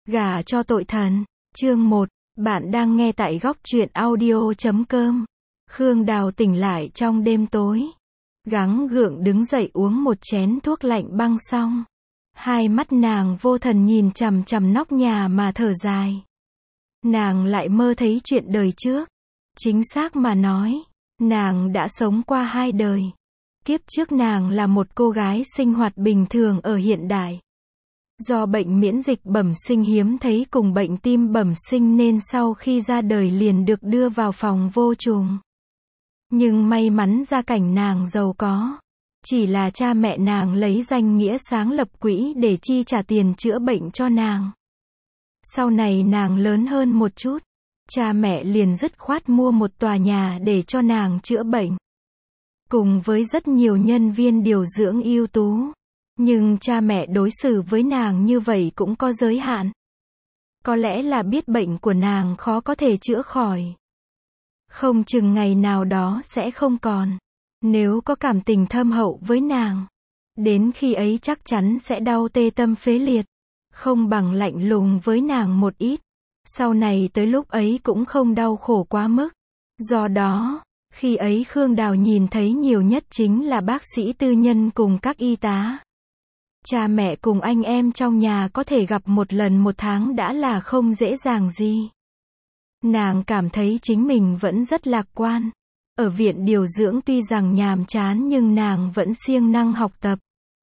Gả cho tội thần. Chương 1. Bạn đang nghe tại góc truyện audio.com. Khương Đào tỉnh lại trong đêm tối. Gắng gượng đứng dậy uống một chén thuốc lạnh băng xong. Hai mắt nàng vô thần nhìn chằm chằm nóc nhà mà thở dài. Nàng lại mơ thấy chuyện đời trước. Chính xác mà nói, nàng đã sống qua hai đời. Kiếp trước nàng là một cô gái sinh hoạt bình thường ở hiện đại. Do bệnh miễn dịch bẩm sinh hiếm thấy cùng bệnh tim bẩm sinh nên sau khi ra đời liền được đưa vào phòng vô trùng. Nhưng may mắn gia cảnh nàng giàu có. Chỉ là cha mẹ nàng lấy danh nghĩa sáng lập quỹ để chi trả tiền chữa bệnh cho nàng. Sau này nàng lớn hơn một chút, cha mẹ liền dứt khoát mua một tòa nhà để cho nàng chữa bệnh. Cùng với rất nhiều nhân viên điều dưỡng ưu tú. Nhưng cha mẹ đối xử với nàng như vậy cũng có giới hạn. Có lẽ là biết bệnh của nàng khó có thể chữa khỏi. Không chừng ngày nào đó sẽ không còn. Nếu có cảm tình thâm hậu với nàng, đến khi ấy chắc chắn sẽ đau tê tâm phế liệt. Không bằng lạnh lùng với nàng một ít. Sau này tới lúc ấy cũng không đau khổ quá mức. Do đó, khi ấy Khương Đào nhìn thấy nhiều nhất chính là bác sĩ tư nhân cùng các y tá. Cha mẹ cùng anh em trong nhà có thể gặp một lần một tháng đã là không dễ dàng gì. Nàng cảm thấy chính mình vẫn rất lạc quan. Ở viện điều dưỡng tuy rằng nhàm chán nhưng nàng vẫn siêng năng học tập.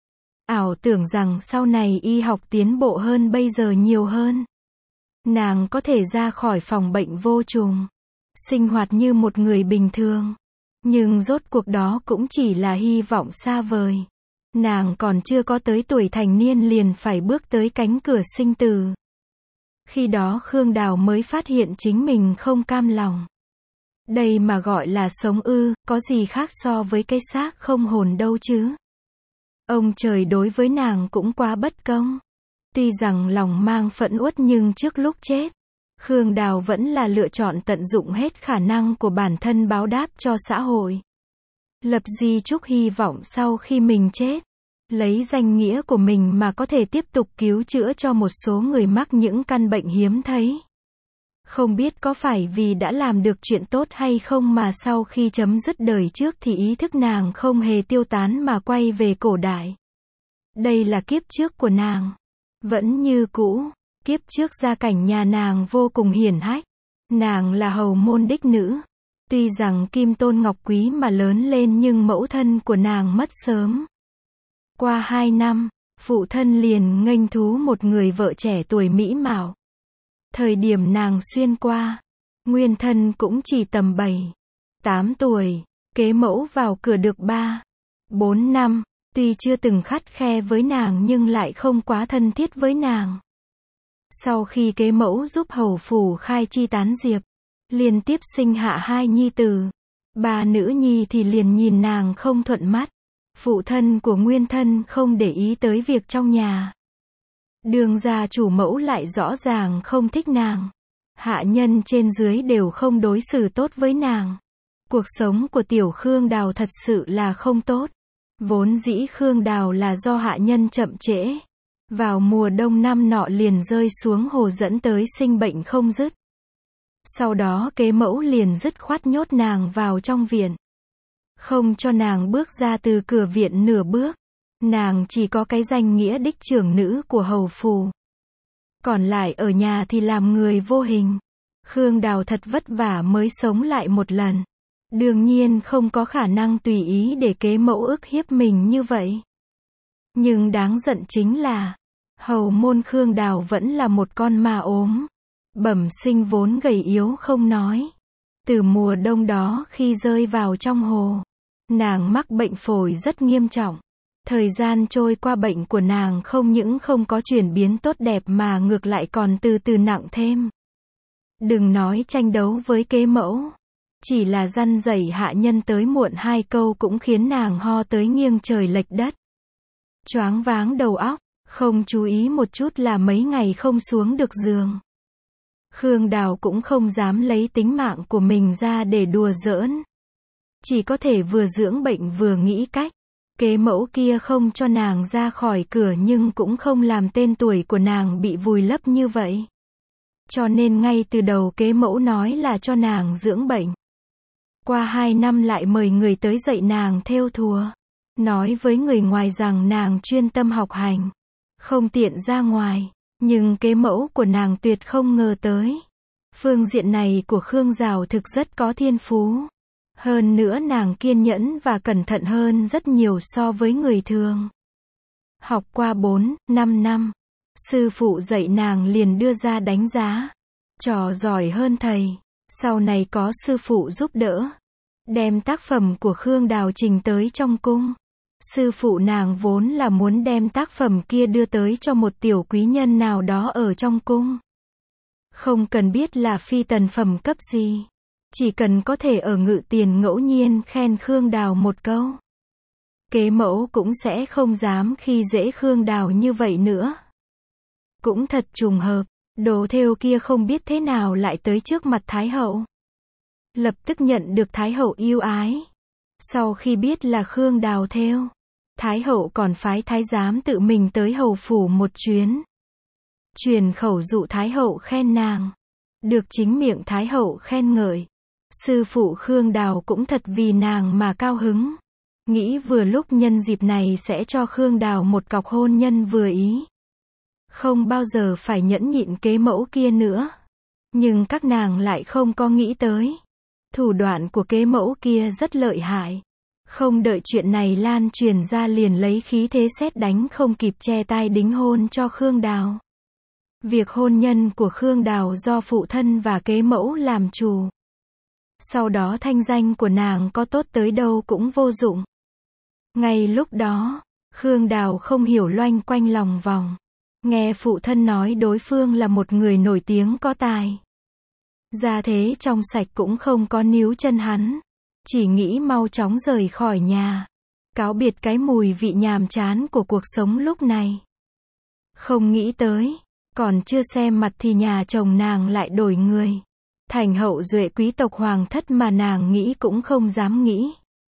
Ảo tưởng rằng sau này y học tiến bộ hơn bây giờ nhiều hơn. Nàng có thể ra khỏi phòng bệnh vô trùng. Sinh hoạt như một người bình thường. Nhưng rốt cuộc đó cũng chỉ là hy vọng xa vời. Nàng còn chưa có tới tuổi thành niên liền phải bước tới cánh cửa sinh tử. Khi đó Khương Đào mới phát hiện chính mình không cam lòng. Đây mà gọi là sống ư, có gì khác so với cái xác không hồn đâu chứ. Ông trời đối với nàng cũng quá bất công. Tuy rằng lòng mang phẫn uất nhưng trước lúc chết, Khương Đào vẫn là lựa chọn tận dụng hết khả năng của bản thân báo đáp cho xã hội. Lập di chúc hy vọng sau khi mình chết, lấy danh nghĩa của mình mà có thể tiếp tục cứu chữa cho một số người mắc những căn bệnh hiếm thấy. Không biết có phải vì đã làm được chuyện tốt hay không mà sau khi chấm dứt đời trước thì ý thức nàng không hề tiêu tán mà quay về cổ đại. Đây là kiếp trước của nàng. Vẫn như cũ, kiếp trước gia cảnh nhà nàng vô cùng hiển hách. Nàng là hầu môn đích nữ. Tuy rằng kim tôn ngọc quý mà lớn lên nhưng mẫu thân của nàng mất sớm. Qua 2 năm, phụ thân liền nghênh thú một người vợ trẻ tuổi mỹ mạo. Thời điểm nàng xuyên qua, nguyên thân cũng chỉ tầm 7-8 tuổi, kế mẫu vào cửa được 3-4 năm, tuy chưa từng khắt khe với nàng nhưng lại không quá thân thiết với nàng. Sau khi kế mẫu giúp hầu phủ khai chi tán diệp, liên tiếp sinh hạ 2 nhi tử, 3 nữ nhi thì liền nhìn nàng không thuận mắt. Phụ thân của nguyên thân không để ý tới việc trong nhà. Đường gia chủ mẫu lại rõ ràng không thích nàng. Hạ nhân trên dưới đều không đối xử tốt với nàng. Cuộc sống của tiểu Khương Đào thật sự là không tốt. Vốn dĩ Khương Đào là do hạ nhân chậm trễ. Vào mùa đông năm nọ liền rơi xuống hồ dẫn tới sinh bệnh không dứt. Sau đó kế mẫu liền dứt khoát nhốt nàng vào trong viện. Không cho nàng bước ra từ cửa viện nửa bước. Nàng chỉ có cái danh nghĩa đích trưởng nữ của hầu phủ. Còn lại ở nhà thì làm người vô hình. Khương Đào thật vất vả mới sống lại một lần. Đương nhiên không có khả năng tùy ý để kế mẫu ức hiếp mình như vậy. Nhưng đáng giận chính là, hầu môn Khương Đào vẫn là một con ma ốm. Bẩm sinh vốn gầy yếu không nói. Từ mùa đông đó khi rơi vào trong hồ, nàng mắc bệnh phổi rất nghiêm trọng. Thời gian trôi qua bệnh của nàng không những không có chuyển biến tốt đẹp mà ngược lại còn từ từ nặng thêm. Đừng nói tranh đấu với kế mẫu. Chỉ là răn dạy hạ nhân tới muộn 2 câu cũng khiến nàng ho tới nghiêng trời lệch đất. Choáng váng đầu óc, không chú ý một chút là mấy ngày không xuống được giường. Khương Đào cũng không dám lấy tính mạng của mình ra để đùa giỡn. Chỉ có thể vừa dưỡng bệnh vừa nghĩ cách Kế mẫu kia không cho nàng ra khỏi cửa nhưng cũng không làm tên tuổi của nàng bị vùi lấp như vậy. Cho nên ngay từ đầu kế mẫu nói là cho nàng dưỡng bệnh. Qua 2 năm lại mời người tới dạy nàng thêu thùa. Nói với người ngoài rằng nàng chuyên tâm học hành, không tiện ra ngoài. Nhưng kế mẫu của nàng tuyệt không ngờ tới. Phương diện này của Khương Dào thực rất có thiên phú. Hơn nữa nàng kiên nhẫn và cẩn thận hơn rất nhiều so với người thường. Học qua 4-5 năm, sư phụ dạy nàng liền đưa ra đánh giá. Trò giỏi hơn thầy. Sau này có sư phụ giúp đỡ, đem tác phẩm của Khương Đào trình tới trong cung. Sư phụ nàng vốn là muốn đem tác phẩm kia đưa tới cho một tiểu quý nhân nào đó ở trong cung. Không cần biết là phi tần phẩm cấp gì. Chỉ cần có thể ở ngự tiền ngẫu nhiên khen Khương Đào một câu. Kế mẫu cũng sẽ không dám khi dễ Khương Đào như vậy nữa. Cũng thật trùng hợp, đồ thêu kia không biết thế nào lại tới trước mặt Thái hậu. Lập tức nhận được Thái hậu yêu ái. Sau khi biết là Khương Đào thêu, Thái hậu còn phái thái giám tự mình tới hầu phủ một chuyến. Truyền khẩu dụ Thái hậu khen nàng. Được chính miệng Thái hậu khen ngợi. Sư phụ Khương Đào cũng thật vì nàng mà cao hứng. Nghĩ vừa lúc nhân dịp này sẽ cho Khương Đào một cọc hôn nhân vừa ý. Không bao giờ phải nhẫn nhịn kế mẫu kia nữa. Nhưng các nàng lại không có nghĩ tới. Thủ đoạn của kế mẫu kia rất lợi hại. Không đợi chuyện này lan truyền ra liền lấy khí thế sét đánh không kịp che tai đính hôn cho Khương Đào. Việc hôn nhân của Khương Đào do phụ thân và kế mẫu làm chủ. Sau đó thanh danh của nàng có tốt tới đâu cũng vô dụng. Ngay lúc đó, Khương Đào không hiểu loanh quanh lòng vòng. Nghe phụ thân nói đối phương là một người nổi tiếng có tài. Gia thế trong sạch cũng không có níu chân hắn. Chỉ nghĩ mau chóng rời khỏi nhà. Cáo biệt cái mùi vị nhàm chán của cuộc sống lúc này. Không nghĩ tới, còn chưa xem mặt thì nhà chồng nàng lại đổi người. Thành hậu duệ quý tộc hoàng thất mà nàng nghĩ cũng không dám nghĩ.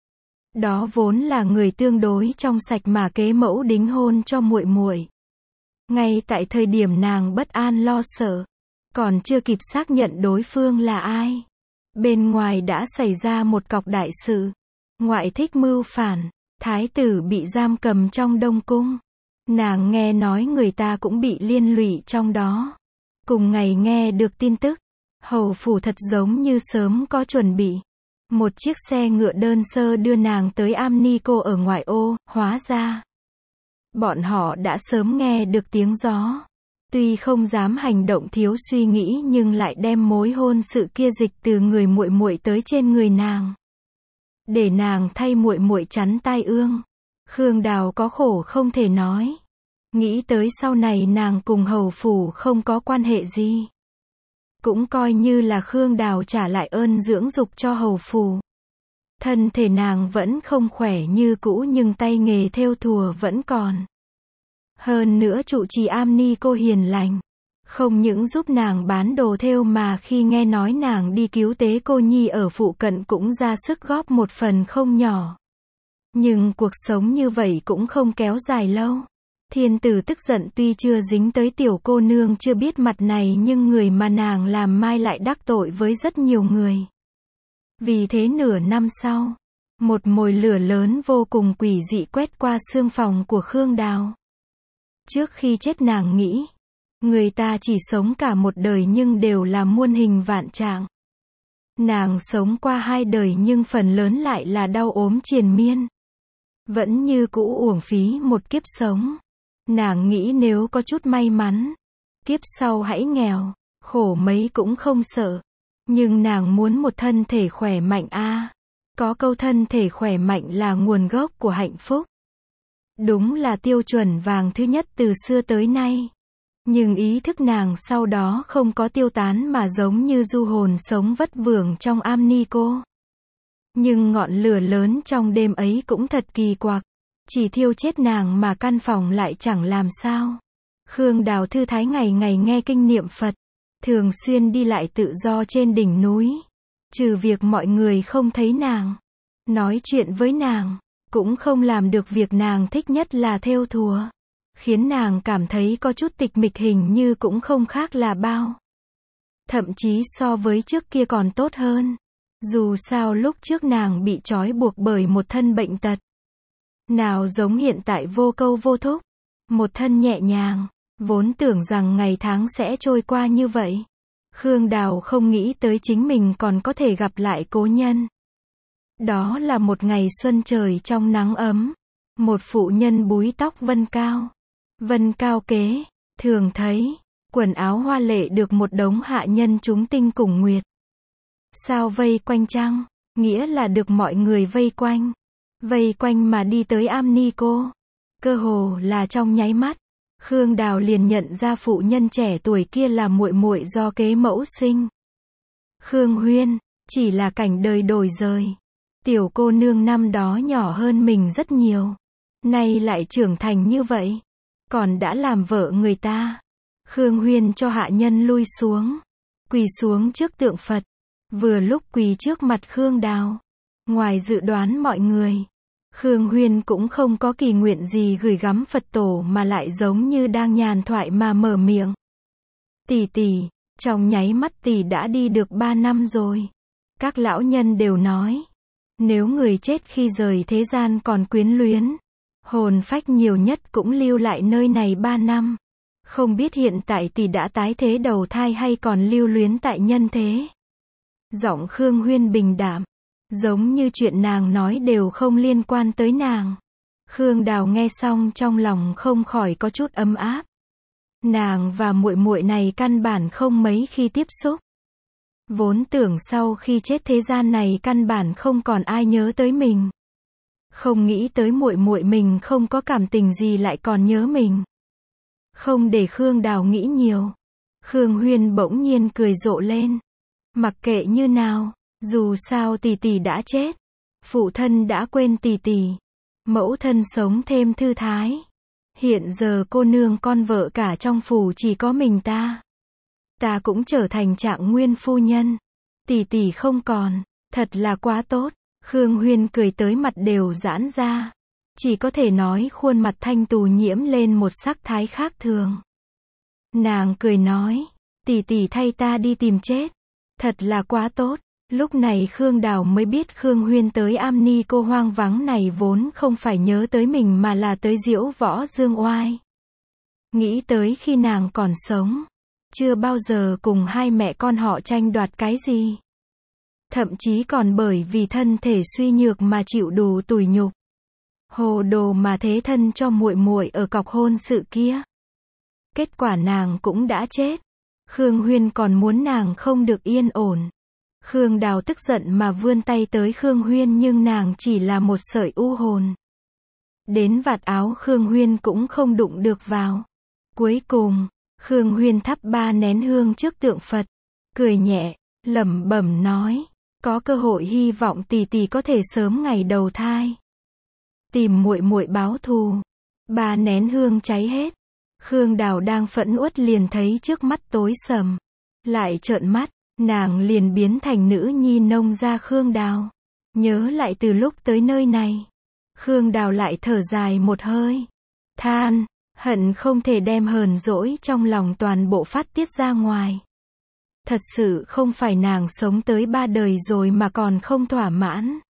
Đó vốn là người tương đối trong sạch mà kế mẫu đính hôn cho muội muội. Ngay tại thời điểm nàng bất an lo sợ, còn chưa kịp xác nhận đối phương là ai, bên ngoài đã xảy ra một cọc đại sự. Ngoại thích mưu phản, thái tử bị giam cầm trong Đông Cung. Nàng nghe nói người ta cũng bị liên lụy trong đó. Cùng ngày nghe được tin tức, hầu phủ thật giống như sớm có chuẩn bị. Một chiếc xe ngựa đơn sơ đưa nàng tới Amnico ở ngoại ô, hóa ra bọn họ đã sớm nghe được tiếng gió. Tuy không dám hành động thiếu suy nghĩ nhưng lại đem mối hôn sự kia dịch từ người muội muội tới trên người nàng. Để nàng thay muội muội chắn tai ương. Khương Đào có khổ không thể nói. Nghĩ tới sau này nàng cùng hầu phủ không có quan hệ gì. Cũng coi như là Khương Đào trả lại ơn dưỡng dục cho hầu phủ. Thân thể nàng vẫn không khỏe như cũ nhưng tay nghề thêu thùa vẫn còn. Hơn nữa trụ trì Amnico hiền lành. Không những giúp nàng bán đồ thêu mà khi nghe nói nàng đi cứu tế cô nhi ở phụ cận cũng ra sức góp một phần không nhỏ. Nhưng cuộc sống như vậy cũng không kéo dài lâu. Thiên tử tức giận tuy chưa dính tới tiểu cô nương chưa biết mặt này nhưng người mà nàng làm mai lại đắc tội với rất nhiều người. Vì thế nửa năm sau, một mồi lửa lớn vô cùng quỷ dị quét qua xương phòng của Khương Đào. Trước khi chết nàng nghĩ, người ta chỉ sống cả một đời nhưng đều là muôn hình vạn trạng. Nàng sống qua 2 đời nhưng phần lớn lại là đau ốm triền miên. Vẫn như cũ uổng phí một kiếp sống. Nàng nghĩ nếu có chút may mắn, kiếp sau hãy nghèo, khổ mấy cũng không sợ. Nhưng nàng muốn một thân thể khỏe mạnh a. Có câu thân thể khỏe mạnh là nguồn gốc của hạnh phúc. Đúng là tiêu chuẩn vàng thứ nhất từ xưa tới nay. Nhưng ý thức nàng sau đó không có tiêu tán mà giống như du hồn sống vất vưởng trong Amnico. Nhưng ngọn lửa lớn trong đêm ấy cũng thật kỳ quặc. Chỉ thiêu chết nàng mà căn phòng lại chẳng làm sao. Khương Đào thư thái ngày ngày nghe kinh niệm Phật. Thường xuyên đi lại tự do trên đỉnh núi. Trừ việc mọi người không thấy nàng, nói chuyện với nàng, cũng không làm được việc nàng thích nhất là thêu thùa. Khiến nàng cảm thấy có chút tịch mịch, hình như cũng không khác là bao. Thậm chí so với trước kia còn tốt hơn. Dù sao lúc trước nàng bị trói buộc bởi một thân bệnh tật. Nào giống hiện tại vô câu vô thúc. Một thân nhẹ nhàng. Vốn tưởng rằng ngày tháng sẽ trôi qua như vậy. Khương Đào không nghĩ tới chính mình còn có thể gặp lại cố nhân. Đó là một ngày xuân trời trong nắng ấm. Một phụ nhân búi tóc vân cao. Vân cao kế, thường thấy, quần áo hoa lệ được một đống hạ nhân chúng tinh cùng nguyệt. Sao vây quanh chăng? Nghĩa là được mọi người vây quanh. Vây quanh mà đi tới am ni cô. Cơ hồ là trong nháy mắt. Khương Đào liền nhận ra phụ nhân trẻ tuổi kia là muội muội do kế mẫu sinh. Khương Huyên, chỉ là cảnh đời đổi rời. Tiểu cô nương năm đó nhỏ hơn mình rất nhiều. Nay lại trưởng thành như vậy. Còn đã làm vợ người ta. Khương Huyên cho hạ nhân lui xuống. Quỳ xuống trước tượng Phật. Vừa lúc quỳ trước mặt Khương Đào. Ngoài dự đoán mọi người. Khương Huyên cũng không có kỳ nguyện gì gửi gắm Phật tổ mà lại giống như đang nhàn thoại mà mở miệng. Tỷ tỷ, trong nháy mắt tỷ đã đi được 3 năm rồi. Các lão nhân đều nói. Nếu người chết khi rời thế gian còn quyến luyến. Hồn phách nhiều nhất cũng lưu lại nơi này 3 năm. Không biết hiện tại tỷ đã tái thế đầu thai hay còn lưu luyến tại nhân thế. Giọng Khương Huyên bình đạm. Giống như chuyện nàng nói đều không liên quan tới nàng. Khương Đào nghe xong trong lòng không khỏi có chút ấm áp. Nàng và muội muội này căn bản không mấy khi tiếp xúc. Vốn tưởng sau khi chết thế gian này căn bản không còn ai nhớ tới mình. Không nghĩ tới muội muội mình không có cảm tình gì lại còn nhớ mình. Không để Khương Đào nghĩ nhiều. Khương Huyên bỗng nhiên cười rộ lên. Mặc kệ như nào, dù sao tỷ tỷ đã chết. Phụ thân đã quên tỷ tỷ. Mẫu thân sống thêm thư thái. Hiện giờ cô nương con vợ cả trong phủ chỉ có mình ta. Ta cũng trở thành trạng nguyên phu nhân. Tỷ tỷ không còn, thật là quá tốt. Khương Huyên cười tới mặt đều giãn ra. Chỉ có thể nói khuôn mặt thanh tú nhiễm lên một sắc thái khác thường. Nàng cười nói, tỷ tỷ thay ta đi tìm chết. Thật là quá tốt. Lúc này Khương Đào mới biết Khương Huyên tới am ni cô hoang vắng này vốn không phải nhớ tới mình mà là tới diễu võ dương oai. Nghĩ tới khi nàng còn sống. Chưa bao giờ cùng hai mẹ con họ tranh đoạt cái gì. Thậm chí còn bởi vì thân thể suy nhược mà chịu đủ tủi nhục. Hồ đồ mà thế thân cho muội muội ở cọc hôn sự kia. Kết quả nàng cũng đã chết. Khương Huyên còn muốn nàng không được yên ổn. Khương Đào tức giận mà vươn tay tới Khương Huyên nhưng nàng chỉ là một sợi u hồn. Đến vạt áo Khương Huyên cũng không đụng được vào. Cuối cùng, Khương Huyên thắp 3 nén hương trước tượng Phật. Cười nhẹ, lẩm bẩm nói. Có cơ hội hy vọng tỷ tỷ có thể sớm ngày đầu thai. Tìm muội muội báo thù. 3 nén hương cháy hết. Khương Đào đang phẫn uất liền thấy trước mắt tối sầm. Lại trợn mắt, nàng liền biến thành nữ nhi nông gia Khương Đào. Nhớ lại từ lúc tới nơi này. Khương Đào lại thở dài một hơi. Than, hận không thể đem hờn dỗi trong lòng toàn bộ phát tiết ra ngoài. Thật sự không phải nàng sống tới 3 đời rồi mà còn không thỏa mãn.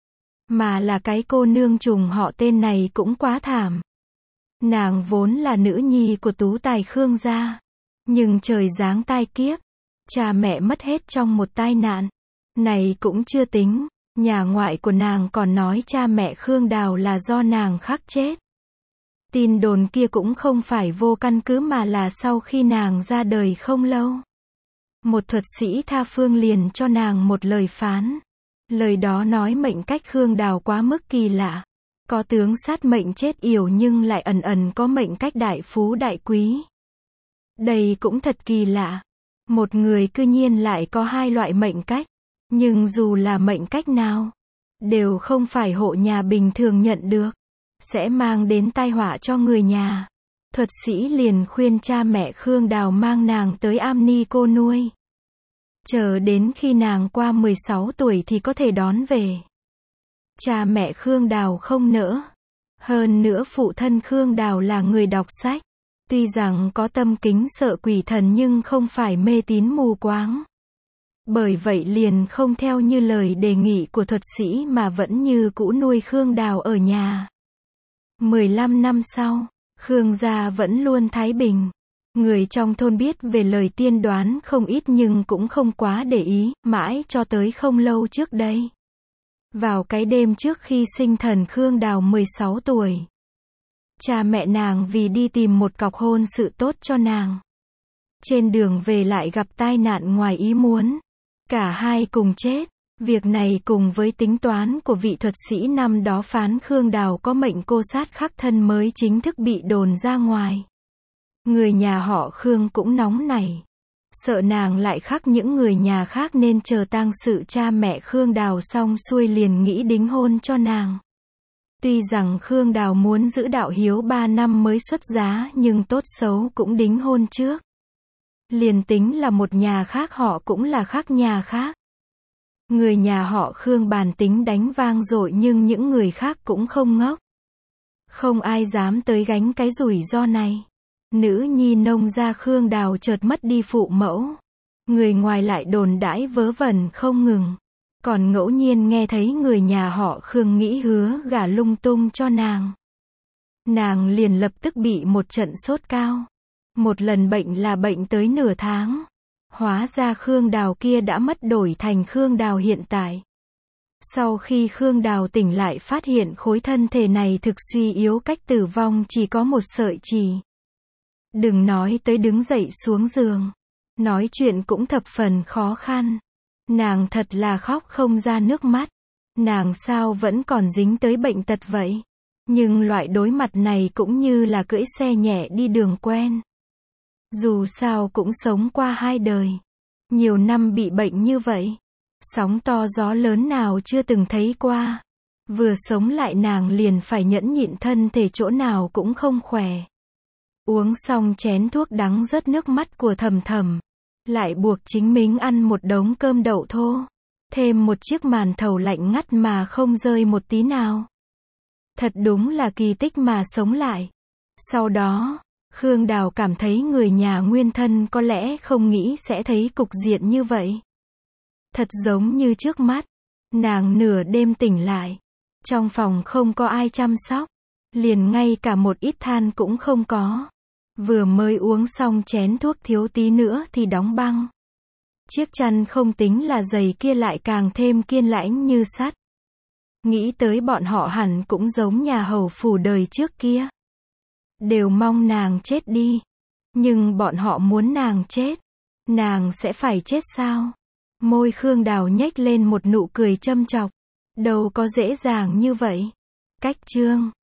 Mà là cái cô nương trùng họ tên này cũng quá thảm. Nàng vốn là nữ nhi của tú tài Khương gia. Nhưng trời giáng tai kiếp. Cha mẹ mất hết trong một tai nạn. Này cũng chưa tính. Nhà ngoại của nàng còn nói cha mẹ Khương Đào là do nàng khắc chết. Tin đồn kia cũng không phải vô căn cứ mà là sau khi nàng ra đời không lâu. Một thuật sĩ tha phương liền cho nàng một lời phán. Lời đó nói mệnh cách Khương Đào quá mức kỳ lạ. Có tướng sát mệnh chết yểu nhưng lại ẩn ẩn có mệnh cách đại phú đại quý. Đây cũng thật kỳ lạ. Một người cư nhiên lại có 2 loại mệnh cách. Nhưng dù là mệnh cách nào, đều không phải hộ nhà bình thường nhận được. Sẽ mang đến tai họa cho người nhà. Thuật sĩ liền khuyên cha mẹ Khương Đào mang nàng tới am ni cô nuôi. Chờ đến khi nàng qua 16 tuổi thì có thể đón về. Cha mẹ Khương Đào không nỡ. Hơn nữa phụ thân Khương Đào là người đọc sách. Tuy rằng có tâm kính sợ quỷ thần nhưng không phải mê tín mù quáng. Bởi vậy liền không theo như lời đề nghị của thuật sĩ mà vẫn như cũ nuôi Khương Đào ở nhà. 15 năm sau, Khương gia vẫn luôn thái bình. Người trong thôn biết về lời tiên đoán không ít nhưng cũng không quá để ý, mãi cho tới không lâu trước đây. Vào cái đêm trước khi sinh thần Khương Đào 16 tuổi. Cha mẹ nàng vì đi tìm một cọc hôn sự tốt cho nàng. Trên đường về lại gặp tai nạn ngoài ý muốn. Cả hai cùng chết. Việc này cùng với tính toán của vị thuật sĩ năm đó phán Khương Đào có mệnh cô sát khắc thân mới chính thức bị đồn ra ngoài. Người nhà họ Khương cũng nóng nảy. Sợ nàng lại khắc những người nhà khác nên chờ tang sự cha mẹ Khương Đào xong xuôi liền nghĩ đính hôn cho nàng. Tuy rằng Khương Đào muốn giữ đạo hiếu 3 năm mới xuất giá nhưng tốt xấu cũng đính hôn trước. Liền tính là một nhà khác họ cũng là khác nhà khác. Người nhà họ Khương bàn tính đánh vang dội nhưng những người khác cũng không ngốc. Không ai dám tới gánh cái rủi ro này. Nữ nhi nông gia Khương Đào chợt mất đi phụ mẫu. Người ngoài lại đồn đãi vớ vẩn không ngừng. Còn ngẫu nhiên nghe thấy người nhà họ Khương nghĩ hứa gả lung tung cho nàng. Nàng liền lập tức bị một trận sốt cao. Một lần bệnh là bệnh tới nửa tháng. Hóa ra Khương Đào kia đã mất đổi thành Khương Đào hiện tại. Sau khi Khương Đào tỉnh lại phát hiện khối thân thể này thực suy yếu cách tử vong chỉ có một sợi chỉ. Đừng nói tới đứng dậy xuống giường. Nói chuyện cũng thập phần khó khăn. Nàng thật là khóc không ra nước mắt. Nàng sao vẫn còn dính tới bệnh tật vậy? Nhưng loại đối mặt này cũng như là cưỡi xe nhẹ đi đường quen. Dù sao cũng sống qua 2 đời. Nhiều năm bị bệnh như vậy. Sóng to gió lớn nào chưa từng thấy qua. Vừa sống lại nàng liền phải nhẫn nhịn thân thể chỗ nào cũng không khỏe. Uống xong chén thuốc đắng rớt nước mắt của Thầm Thầm. Lại buộc chính mình ăn một đống cơm đậu thô. Thêm một chiếc màn thầu lạnh ngắt mà không rơi một tí nào. Thật đúng là kỳ tích mà sống lại. Sau đó, Khương Đào cảm thấy người nhà nguyên thân có lẽ không nghĩ sẽ thấy cục diện như vậy. Thật giống như trước mắt. Nàng nửa đêm tỉnh lại. Trong phòng không có ai chăm sóc. Liền ngay cả một ít than cũng không có. Vừa mới uống xong chén thuốc thiếu tí nữa thì đóng băng. Chiếc chăn không tính là dày kia lại càng thêm kiên lãnh như sắt. Nghĩ tới bọn họ hẳn cũng giống nhà hầu phủ đời trước kia. Đều mong nàng chết đi. Nhưng bọn họ muốn nàng chết. Nàng sẽ phải chết sao? Môi Khương Đào nhếch lên một nụ cười châm chọc. Đâu có dễ dàng như vậy. Cách chương